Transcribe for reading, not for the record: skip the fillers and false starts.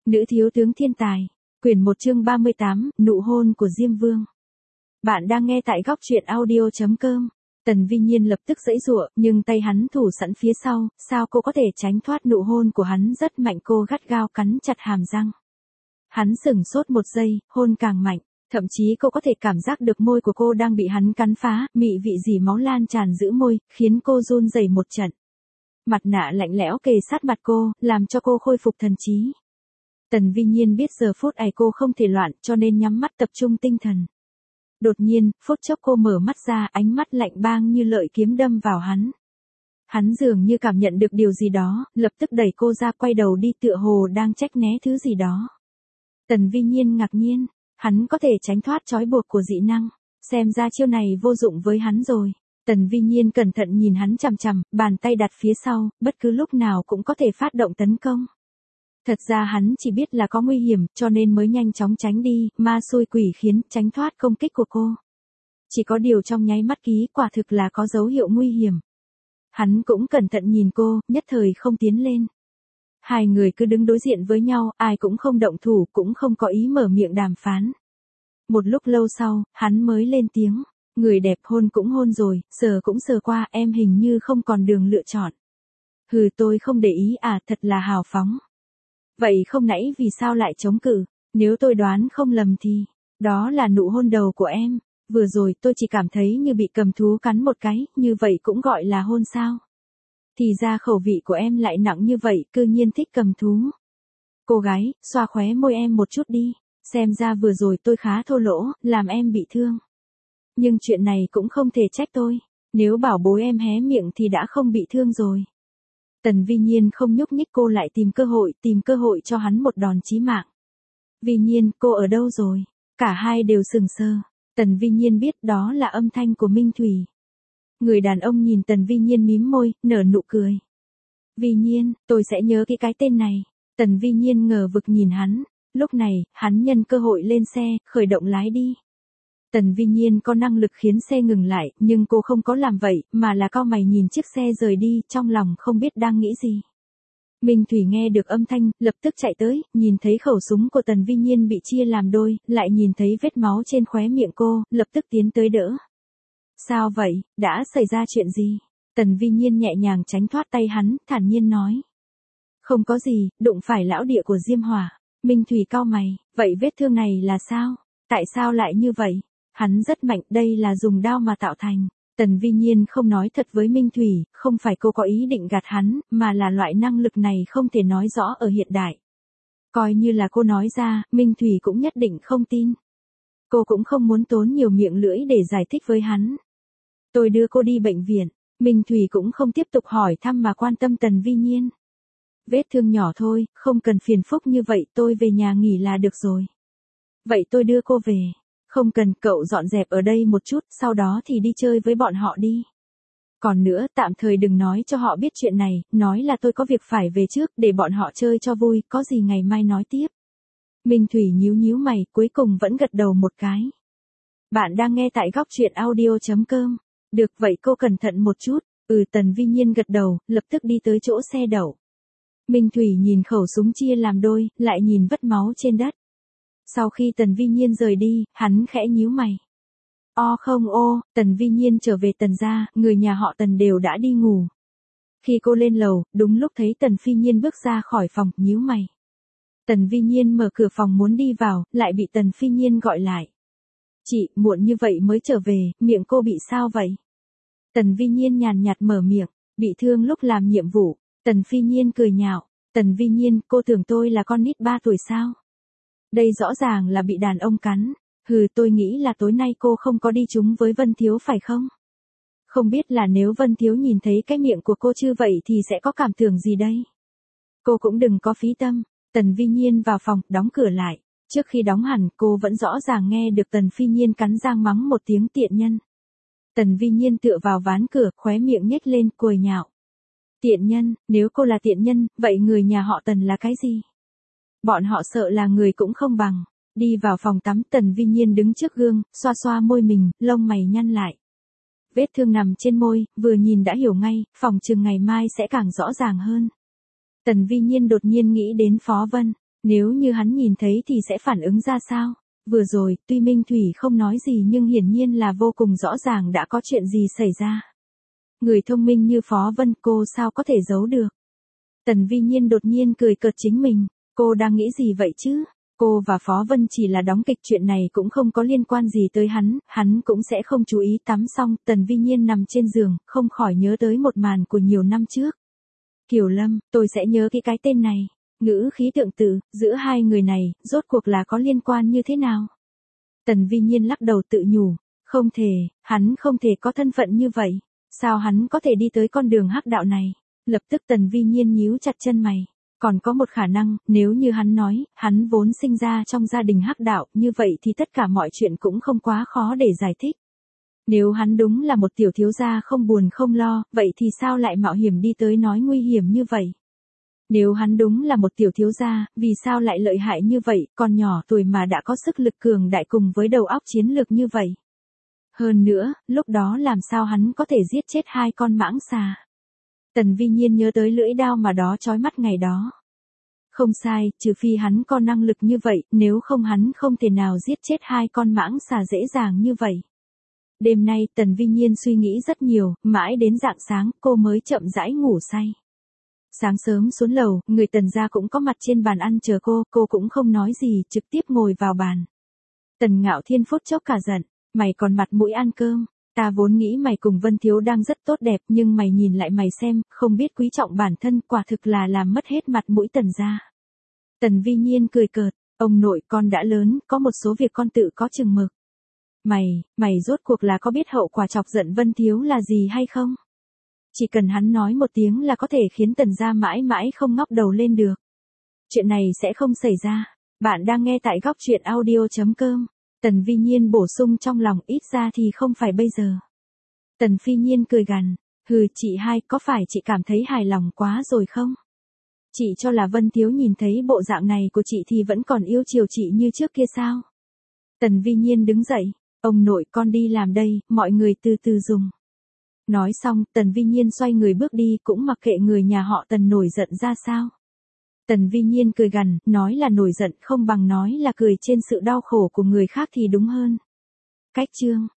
Nữ thiếu tướng thiên tài. Quyển 1 chương 38, nụ hôn của Diêm Vương. Bạn đang nghe tại góc truyện audio.com. Tần Vi Nhiên lập tức giãy giụa, nhưng tay hắn thủ sẵn phía sau, sao cô có thể tránh thoát nụ hôn của hắn rất mạnh, cô gắt gao cắn chặt hàm răng. Hắn sửng sốt một giây, hôn càng mạnh, thậm chí cô có thể cảm giác được môi của cô đang bị hắn cắn phá, mị vị dì máu lan tràn giữa môi, khiến cô run rẩy một trận. Mặt nạ lạnh lẽo kề sát mặt cô, làm cho cô khôi phục thần trí. Tần Vi Nhiên biết giờ phút này cô không thể loạn, cho nên nhắm mắt tập trung tinh thần. Đột nhiên, phút chốc cô mở mắt ra, ánh mắt lạnh băng như lợi kiếm đâm vào hắn. Hắn dường như cảm nhận được điều gì đó, lập tức đẩy cô ra, quay đầu đi, tựa hồ đang trách né thứ gì đó. Tần Vi Nhiên ngạc nhiên, hắn có thể tránh thoát trói buộc của dị năng, xem ra chiêu này vô dụng với hắn rồi. Tần Vi Nhiên cẩn thận nhìn hắn chằm chằm, bàn tay đặt phía sau, bất cứ lúc nào cũng có thể phát động tấn công. Thật ra hắn chỉ biết là có nguy hiểm, cho nên mới nhanh chóng tránh đi, ma xui quỷ khiến, tránh thoát công kích của cô. Chỉ có điều trong nháy mắt ký quả thực là có dấu hiệu nguy hiểm. Hắn cũng cẩn thận nhìn cô, nhất thời không tiến lên. Hai người cứ đứng đối diện với nhau, ai cũng không động thủ, cũng không có ý mở miệng đàm phán. Một lúc lâu sau, hắn mới lên tiếng, người đẹp hôn cũng hôn rồi, sờ cũng sờ qua, em hình như không còn đường lựa chọn. Hừ, tôi không để ý à, thật là hào phóng. Vậy không nãy vì sao lại chống cự, nếu tôi đoán không lầm thì, đó là nụ hôn đầu của em, vừa rồi tôi chỉ cảm thấy như bị cầm thú cắn một cái, như vậy cũng gọi là hôn sao? Thì ra khẩu vị của em lại nặng như vậy, cư nhiên thích cầm thú. Cô gái, xoa khóe môi em một chút đi, xem ra vừa rồi tôi khá thô lỗ, làm em bị thương. Nhưng chuyện này cũng không thể trách tôi, nếu bảo bối em hé miệng thì đã không bị thương rồi. Tần Vi Nhiên không nhúc nhích, cô lại tìm cơ hội cho hắn một đòn chí mạng. Vi Nhiên, cô ở đâu rồi? Cả hai đều sừng sờ. Tần Vi Nhiên biết đó là âm thanh của Minh Thủy. Người đàn ông nhìn Tần Vi Nhiên mím môi, nở nụ cười. Vi Nhiên, tôi sẽ nhớ cái tên này. Tần Vi Nhiên ngờ vực nhìn hắn. Lúc này, hắn nhân cơ hội lên xe, khởi động lái đi. Tần Vi Nhiên có năng lực khiến xe ngừng lại, nhưng cô không có làm vậy, mà là cau mày nhìn chiếc xe rời đi, trong lòng không biết đang nghĩ gì. Minh Thủy nghe được âm thanh, lập tức chạy tới, nhìn thấy khẩu súng của Tần Vi Nhiên bị chia làm đôi, lại nhìn thấy vết máu trên khóe miệng cô, lập tức tiến tới đỡ. Sao vậy, đã xảy ra chuyện gì? Tần Vi Nhiên nhẹ nhàng tránh thoát tay hắn, thản nhiên nói. Không có gì, đụng phải lão địa của Diêm Hỏa. Minh Thủy cau mày, vậy vết thương này là sao? Tại sao lại như vậy? Hắn rất mạnh, đây là dùng đao mà tạo thành. Tần Vi Nhiên không nói thật với Minh Thủy, không phải cô có ý định gạt hắn, mà là loại năng lực này không thể nói rõ ở hiện đại. Coi như là cô nói ra, Minh Thủy cũng nhất định không tin. Cô cũng không muốn tốn nhiều miệng lưỡi để giải thích với hắn. Tôi đưa cô đi bệnh viện. Minh Thủy cũng không tiếp tục hỏi thăm mà quan tâm Tần Vi Nhiên. Vết thương nhỏ thôi, không cần phiền phức như vậy, tôi về nhà nghỉ là được rồi. Vậy tôi đưa cô về. Không cần, cậu dọn dẹp ở đây một chút, sau đó thì đi chơi với bọn họ đi. Còn nữa, tạm thời đừng nói cho họ biết chuyện này, nói là tôi có việc phải về trước, để bọn họ chơi cho vui, có gì ngày mai nói tiếp. Minh Thủy nhíu mày, cuối cùng vẫn gật đầu một cái. Bạn đang nghe tại góc truyện audio.com. Được, vậy cô cẩn thận một chút. Tần Vi Nhiên gật đầu, lập tức đi tới chỗ xe đậu. Minh Thủy nhìn khẩu súng chia làm đôi, lại nhìn vết máu trên đất. Sau khi Tần Vi Nhiên rời đi, hắn khẽ nhíu mày. Tần Vi Nhiên trở về Tần gia, người nhà họ Tần đều đã đi ngủ. Khi cô lên lầu, đúng lúc thấy Tần Phi Nhiên bước ra khỏi phòng, nhíu mày. Tần Vi Nhiên mở cửa phòng muốn đi vào, lại bị Tần Phi Nhiên gọi lại. Chị, muộn như vậy mới trở về, miệng cô bị sao vậy? Tần Vi Nhiên nhàn nhạt mở miệng, bị thương lúc làm nhiệm vụ. Tần Phi Nhiên cười nhạo. Tần Vi Nhiên, cô tưởng tôi là con nít 3 tuổi sao? Đây rõ ràng là bị đàn ông cắn. Hừ, tôi nghĩ là tối nay cô không có đi chung với Vân Thiếu phải không? Không biết là nếu Vân Thiếu nhìn thấy cái miệng của cô như vậy thì sẽ có cảm tưởng gì đây? Cô cũng đừng có phí tâm. Tần Vi Nhiên vào phòng, đóng cửa lại. Trước khi đóng hẳn, cô vẫn rõ ràng nghe được Tần Phi Nhiên cắn răng mắng một tiếng tiện nhân. Tần Vi Nhiên tựa vào ván cửa, khóe miệng nhếch lên, cười nhạo. Tiện nhân, nếu cô là tiện nhân, vậy người nhà họ Tần là cái gì? Bọn họ sợ là người cũng không bằng. Đi vào phòng tắm, Tần Vi Nhiên đứng trước gương, xoa xoa môi mình, lông mày nhăn lại. Vết thương nằm trên môi, vừa nhìn đã hiểu ngay, phòng chừng ngày mai sẽ càng rõ ràng hơn. Tần Vi Nhiên đột nhiên nghĩ đến Phó Vân. Nếu như hắn nhìn thấy thì sẽ phản ứng ra sao? Vừa rồi, tuy Minh Thủy không nói gì nhưng hiển nhiên là vô cùng rõ ràng đã có chuyện gì xảy ra. Người thông minh như Phó Vân cô sao có thể giấu được. Tần Vi Nhiên đột nhiên cười cợt chính mình, cô đang nghĩ gì vậy chứ? Cô và Phó Vân chỉ là đóng kịch, chuyện này cũng không có liên quan gì tới hắn cũng sẽ không chú ý. Tắm xong, Tần Vi Nhiên nằm trên giường, không khỏi nhớ tới một màn của nhiều năm trước. Kiều Lâm, tôi sẽ nhớ cái tên này. Ngữ khí tượng tự, giữa hai người này, rốt cuộc là có liên quan như thế nào? Tần Vi Nhiên lắc đầu tự nhủ, không thể, hắn không thể có thân phận như vậy. Sao hắn có thể đi tới con đường hắc đạo này? Lập tức Tần Vi Nhiên nhíu chặt chân mày. Còn có một khả năng, nếu như hắn nói, hắn vốn sinh ra trong gia đình hắc đạo, như vậy thì tất cả mọi chuyện cũng không quá khó để giải thích. Nếu hắn đúng là một tiểu thiếu gia không buồn không lo, vậy thì sao lại mạo hiểm đi tới nói nguy hiểm như vậy? Nếu hắn đúng là một tiểu thiếu gia, vì sao lại lợi hại như vậy, còn nhỏ tuổi mà đã có sức lực cường đại cùng với đầu óc chiến lược như vậy? Hơn nữa, lúc đó làm sao hắn có thể giết chết 2 con mãng xà? Tần Vi Nhiên nhớ tới lưỡi đao mà đó chói mắt ngày đó. Không sai, trừ phi hắn có năng lực như vậy, nếu không hắn không thể nào giết chết 2 con mãng xà dễ dàng như vậy. Đêm nay Tần Vi Nhiên suy nghĩ rất nhiều, mãi đến rạng sáng cô mới chậm rãi ngủ say. Sáng sớm xuống lầu, người Tần gia cũng có mặt trên bàn ăn chờ cô cũng không nói gì, trực tiếp ngồi vào bàn. Tần Ngạo Thiên phút chốc cả giận, mày còn mặt mũi ăn cơm, ta vốn nghĩ mày cùng Vân Thiếu đang rất tốt đẹp nhưng mày nhìn lại mày xem, không biết quý trọng bản thân, quả thực là làm mất hết mặt mũi Tần gia. Tần Vi Nhiên cười cợt, ông nội con đã lớn, có một số việc con tự có chừng mực. Mày rốt cuộc là có biết hậu quả chọc giận Vân Thiếu là gì hay không? Chỉ cần hắn nói một tiếng là có thể khiến Tần gia mãi mãi không ngóc đầu lên được. Chuyện này sẽ không xảy ra. Bạn đang nghe tại góc truyện audio.com. Tần Vi Nhiên bổ sung trong lòng, ít ra thì không phải bây giờ. Tần Phi Nhiên cười gằn, hừ, chị hai, có phải chị cảm thấy hài lòng quá rồi không? Chị cho là Vân Thiếu nhìn thấy bộ dạng này của chị thì vẫn còn yêu chiều chị như trước kia sao? Tần Vi Nhiên đứng dậy, ông nội con đi làm đây, mọi người từ từ dùng. Nói xong, Tần Vi Nhiên xoay người bước đi, cũng mặc kệ người nhà họ Tần nổi giận ra sao. Tần Vi Nhiên cười gằn, nói là nổi giận không bằng nói là cười trên sự đau khổ của người khác thì đúng hơn. Cách chương